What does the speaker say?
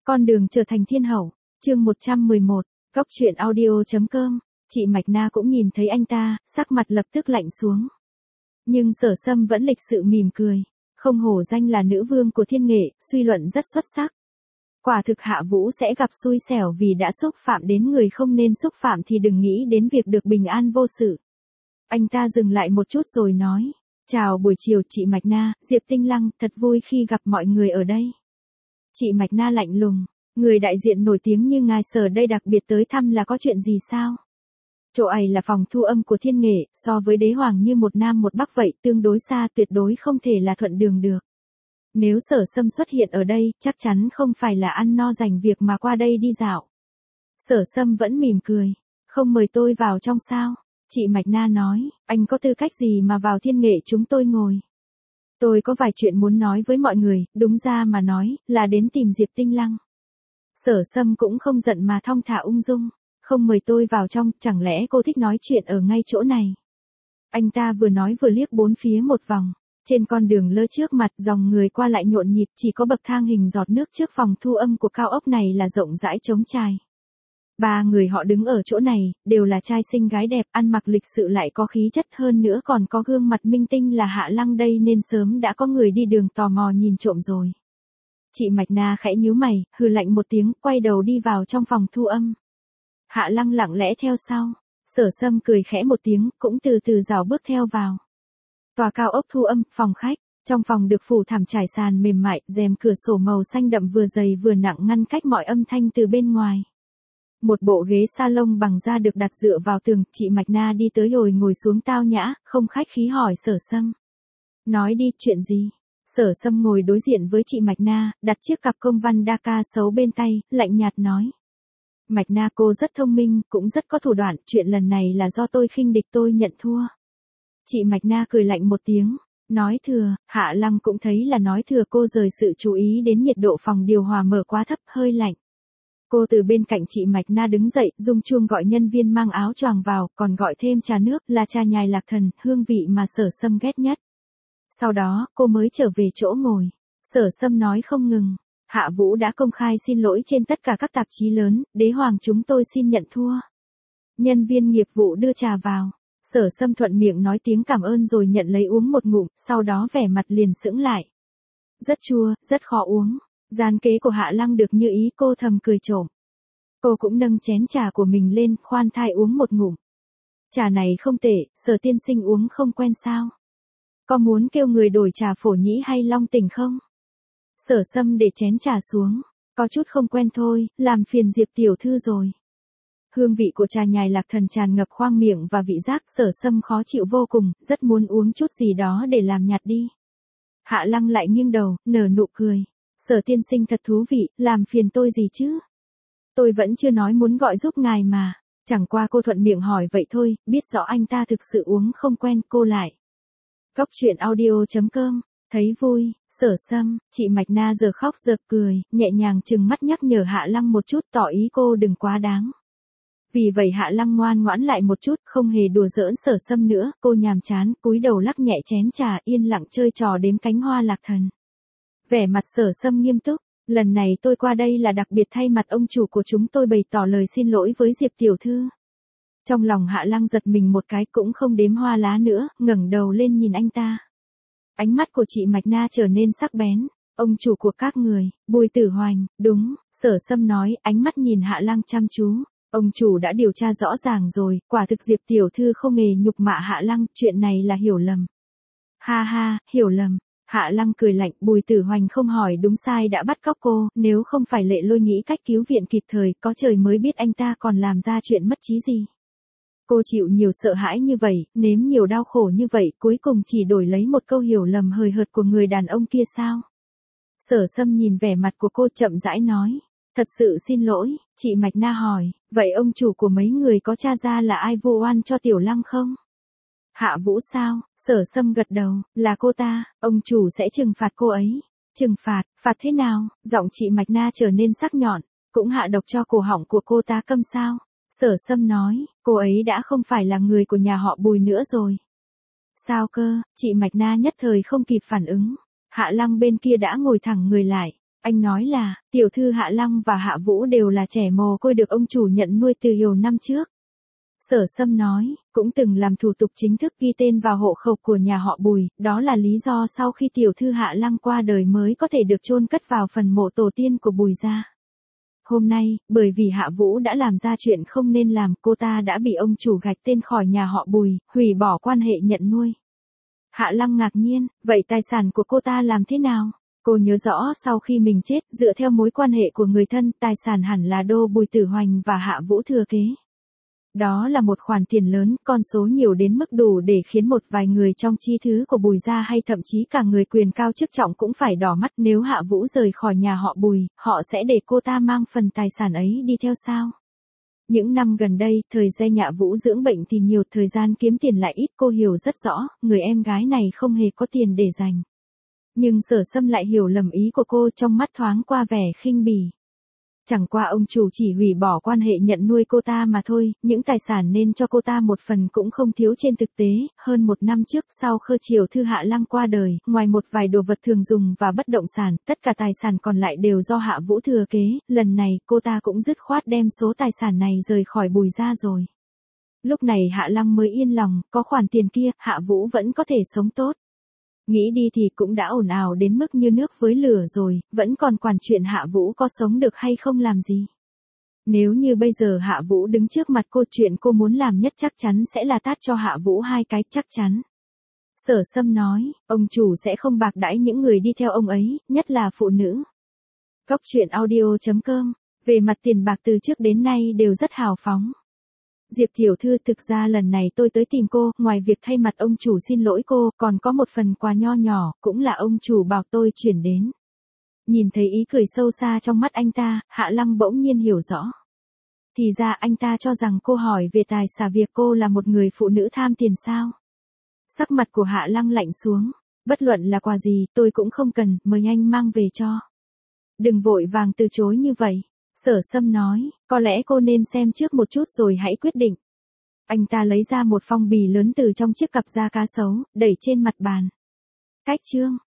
Con đường trở thành thiên hậu, chương 111, Góc truyện audio.com, chị Mạch Na cũng nhìn thấy anh ta, sắc mặt lập tức lạnh xuống. Nhưng Sở Sâm vẫn lịch sự mỉm cười, không hổ danh là nữ vương của thiên nghệ, suy luận rất xuất sắc. Quả thực Hạ Vũ sẽ gặp xui xẻo vì đã xúc phạm đến người không nên xúc phạm thì đừng nghĩ đến việc được bình an vô sự. Anh ta dừng lại một chút rồi nói, chào buổi chiều chị Mạch Na, Diệp Tinh Lăng, thật vui khi gặp mọi người ở đây. Chị Mạch Na lạnh lùng, người đại diện nổi tiếng như ngài Sở đây đặc biệt tới thăm là có chuyện gì sao? Chỗ ấy là phòng thu âm của thiên nghệ, so với đế hoàng như một nam một bắc vậy, tương đối xa, tuyệt đối không thể là thuận đường được. Nếu Sở Sâm xuất hiện ở đây, chắc chắn không phải là ăn no rảnh việc mà qua đây đi dạo. Sở Sâm vẫn mỉm cười, không mời tôi vào trong sao? Chị Mạch Na nói, anh có tư cách gì mà vào thiên nghệ chúng tôi ngồi? Tôi có vài chuyện muốn nói với mọi người, đúng ra mà nói, là đến tìm Diệp Tinh Lăng. Sở Sâm cũng không giận mà thong thả ung dung, không mời tôi vào trong, chẳng lẽ cô thích nói chuyện ở ngay chỗ này? Anh ta vừa nói vừa liếc bốn phía một vòng, trên con đường lơ trước mặt dòng người qua lại nhộn nhịp, chỉ có bậc thang hình giọt nước trước phòng thu âm của cao ốc này là rộng rãi trống trải. Ba người họ đứng ở chỗ này, đều là trai xinh gái đẹp, ăn mặc lịch sự lại có khí chất, hơn nữa còn có gương mặt minh tinh là Hạ Lăng đây nên sớm đã có người đi đường tò mò nhìn trộm rồi. Chị Mạch Na khẽ nhíu mày, hừ lạnh một tiếng, quay đầu đi vào trong phòng thu âm. Hạ Lăng lặng lẽ theo sau, Sở Sâm cười khẽ một tiếng, cũng từ từ rảo bước theo vào. Tòa cao ốc thu âm, phòng khách, trong phòng được phủ thảm trải sàn mềm mại, rèm cửa sổ màu xanh đậm vừa dày vừa nặng ngăn cách mọi âm thanh từ bên ngoài. Một bộ ghế salon bằng da được đặt dựa vào tường, chị Mạch Na đi tới rồi ngồi xuống tao nhã, không khách khí hỏi Sở Sâm. Nói đi, chuyện gì? Sở Sâm ngồi đối diện với chị Mạch Na, đặt chiếc cặp công văn Dakar xấu bên tay, lạnh nhạt nói. Mạch Na cô rất thông minh, cũng rất có thủ đoạn, chuyện lần này là do tôi khinh địch tôi nhận thua. Chị Mạch Na cười lạnh một tiếng, nói thừa, Hạ Lăng cũng thấy là nói thừa, cô rời sự chú ý đến nhiệt độ phòng điều hòa mở quá thấp, hơi lạnh. Cô từ bên cạnh chị Mạch Na đứng dậy, rung chuông gọi nhân viên mang áo choàng vào, còn gọi thêm trà nước, là trà nhài lạc thần, hương vị mà Sở Sâm ghét nhất. Sau đó, cô mới trở về chỗ ngồi. Sở Sâm nói không ngừng, Hạ Vũ đã công khai xin lỗi trên tất cả các tạp chí lớn, đế hoàng chúng tôi xin nhận thua. Nhân viên nghiệp vụ đưa trà vào. Sở Sâm thuận miệng nói tiếng cảm ơn rồi nhận lấy uống một ngụm, sau đó vẻ mặt liền sững lại. Rất chua, rất khó uống. Gian kế của Hạ Lăng được như ý, cô thầm cười trộm. Cô cũng nâng chén trà của mình lên, khoan thai uống một ngụm. Trà này không tệ, Sở tiên sinh uống không quen sao? Có muốn kêu người đổi trà Phổ Nhĩ hay Long Tỉnh không? Sở Sâm để chén trà xuống, có chút không quen thôi, làm phiền Diệp tiểu thư rồi. Hương vị của trà nhài lạc thần tràn ngập khoang miệng và vị giác, Sở Sâm khó chịu vô cùng, rất muốn uống chút gì đó để làm nhạt đi. Hạ Lăng lại nghiêng đầu, nở nụ cười. Sở tiên sinh thật thú vị, làm phiền tôi gì chứ? Tôi vẫn chưa nói muốn gọi giúp ngài mà, chẳng qua cô thuận miệng hỏi vậy thôi, biết rõ anh ta thực sự uống không quen, cô lại. Góc truyện audio.com, thấy vui, Sở Sâm, chị Mạch Na giờ khóc giờ cười, nhẹ nhàng trừng mắt nhắc nhở Hạ Lăng một chút, tỏ ý cô đừng quá đáng. Vì vậy Hạ Lăng ngoan ngoãn lại một chút, không hề đùa giỡn Sở Sâm nữa, cô nhàm chán, cúi đầu lắc nhẹ chén trà, yên lặng chơi trò đếm cánh hoa lạc thần. Vẻ mặt Sở Sâm nghiêm túc, lần này tôi qua đây là đặc biệt thay mặt ông chủ của chúng tôi bày tỏ lời xin lỗi với Diệp tiểu thư. Trong lòng Hạ Lăng giật mình một cái, cũng không đếm hoa lá nữa, ngẩng đầu lên nhìn anh ta. Ánh mắt của chị Mạch Na trở nên sắc bén. Ông chủ của các người, Bùi Tử Hoành, đúng, Sở Sâm nói, ánh mắt nhìn Hạ Lăng chăm chú. Ông chủ đã điều tra rõ ràng rồi, quả thực Diệp tiểu thư không hề nhục mạ Hạ Lăng, chuyện này là hiểu lầm. Ha ha, hiểu lầm. Hạ Lăng cười lạnh, Bùi Tử Hoành không hỏi đúng sai đã bắt cóc cô, nếu không phải Lệ Lôi nghĩ cách cứu viện kịp thời, có trời mới biết anh ta còn làm ra chuyện mất trí gì. Cô chịu nhiều sợ hãi như vậy, nếm nhiều đau khổ như vậy, cuối cùng chỉ đổi lấy một câu hiểu lầm hời hợt của người đàn ông kia sao? Sở Sâm nhìn vẻ mặt của cô chậm rãi nói, thật sự xin lỗi. Chị Mạch Na hỏi, vậy ông chủ của mấy người có tra ra là ai vu oan cho Tiểu Lăng không? Hạ Vũ sao? Sở Sâm gật đầu, là cô ta, ông chủ sẽ trừng phạt cô ấy. Trừng phạt, phạt thế nào? Giọng chị Mạch Na trở nên sắc nhọn, cũng hạ độc cho cổ họng của cô ta câm sao? Sở Sâm nói, cô ấy đã không phải là người của nhà họ Bùi nữa rồi. Sao cơ? Chị Mạch Na nhất thời không kịp phản ứng. Hạ Lăng bên kia đã ngồi thẳng người lại, Anh nói là, tiểu thư Hạ Lăng và Hạ Vũ đều là trẻ mồ côi được ông chủ nhận nuôi từ nhiều năm trước. Sở Sâm nói, cũng từng làm thủ tục chính thức ghi tên vào hộ khẩu của nhà họ Bùi, đó là lý do sau khi tiểu thư Hạ Lăng qua đời mới có thể được chôn cất vào phần mộ tổ tiên của Bùi gia. Hôm nay, bởi vì Hạ Vũ đã làm ra chuyện không nên làm, cô ta đã bị ông chủ gạch tên khỏi nhà họ Bùi, hủy bỏ quan hệ nhận nuôi. Hạ Lăng ngạc nhiên, vậy tài sản của cô ta làm thế nào? Cô nhớ rõ sau khi mình chết, dựa theo mối quan hệ của người thân, tài sản hẳn là đô Bùi Tử Hoành và Hạ Vũ thừa kế. Đó là một khoản tiền lớn, con số nhiều đến mức đủ để khiến một vài người trong chi thứ của Bùi gia hay thậm chí cả người quyền cao chức trọng cũng phải đỏ mắt. Nếu Hạ Vũ rời khỏi nhà họ Bùi, họ sẽ để cô ta mang phần tài sản ấy đi theo sao? Những năm gần đây, thời gian Hạ Vũ dưỡng bệnh thì nhiều, thời gian kiếm tiền lại ít, cô hiểu rất rõ, người em gái này không hề có tiền để dành. Nhưng Sở Sâm lại hiểu lầm ý của cô, trong mắt thoáng qua vẻ khinh bỉ. Chẳng qua ông chủ chỉ hủy bỏ quan hệ nhận nuôi cô ta mà thôi, những tài sản nên cho cô ta một phần cũng không thiếu. Trên thực tế, hơn một năm trước sau khi tiểu thư Hạ Lăng qua đời, ngoài một vài đồ vật thường dùng và bất động sản, tất cả tài sản còn lại đều do Hạ Vũ thừa kế, lần này cô ta cũng dứt khoát đem số tài sản này rời khỏi Bùi gia rồi. Lúc này Hạ Lăng mới yên lòng, có khoản tiền kia, Hạ Vũ vẫn có thể sống tốt. Nghĩ đi thì cũng đã ồn ào đến mức như nước với lửa rồi, vẫn còn quản chuyện Hạ Vũ có sống được hay không làm gì. Nếu như bây giờ Hạ Vũ đứng trước mặt cô, chuyện cô muốn làm nhất chắc chắn sẽ là tát cho Hạ Vũ hai cái, chắc chắn. Sở Sâm nói, ông chủ sẽ không bạc đãi những người đi theo ông ấy, nhất là phụ nữ. Cóc truyện audio.com, về mặt tiền bạc từ trước đến nay đều rất hào phóng. Diệp tiểu thư, thực ra lần này tôi tới tìm cô, ngoài việc thay mặt ông chủ xin lỗi cô, còn có một phần quà nho nhỏ, cũng là ông chủ bảo tôi chuyển đến. Nhìn thấy ý cười sâu xa trong mắt anh ta, Hạ Lăng bỗng nhiên hiểu rõ. Thì ra anh ta cho rằng cô hỏi về tài xả việc cô là một người phụ nữ tham tiền sao. Sắc mặt của Hạ Lăng lạnh xuống, bất luận là quà gì tôi cũng không cần, mời anh mang về cho. Đừng vội vàng từ chối như vậy. Sở Sâm nói, có lẽ cô nên xem trước một chút rồi hãy quyết định. Anh ta lấy ra một phong bì lớn từ trong chiếc cặp da cá sấu, đẩy trên mặt bàn. Cách chương.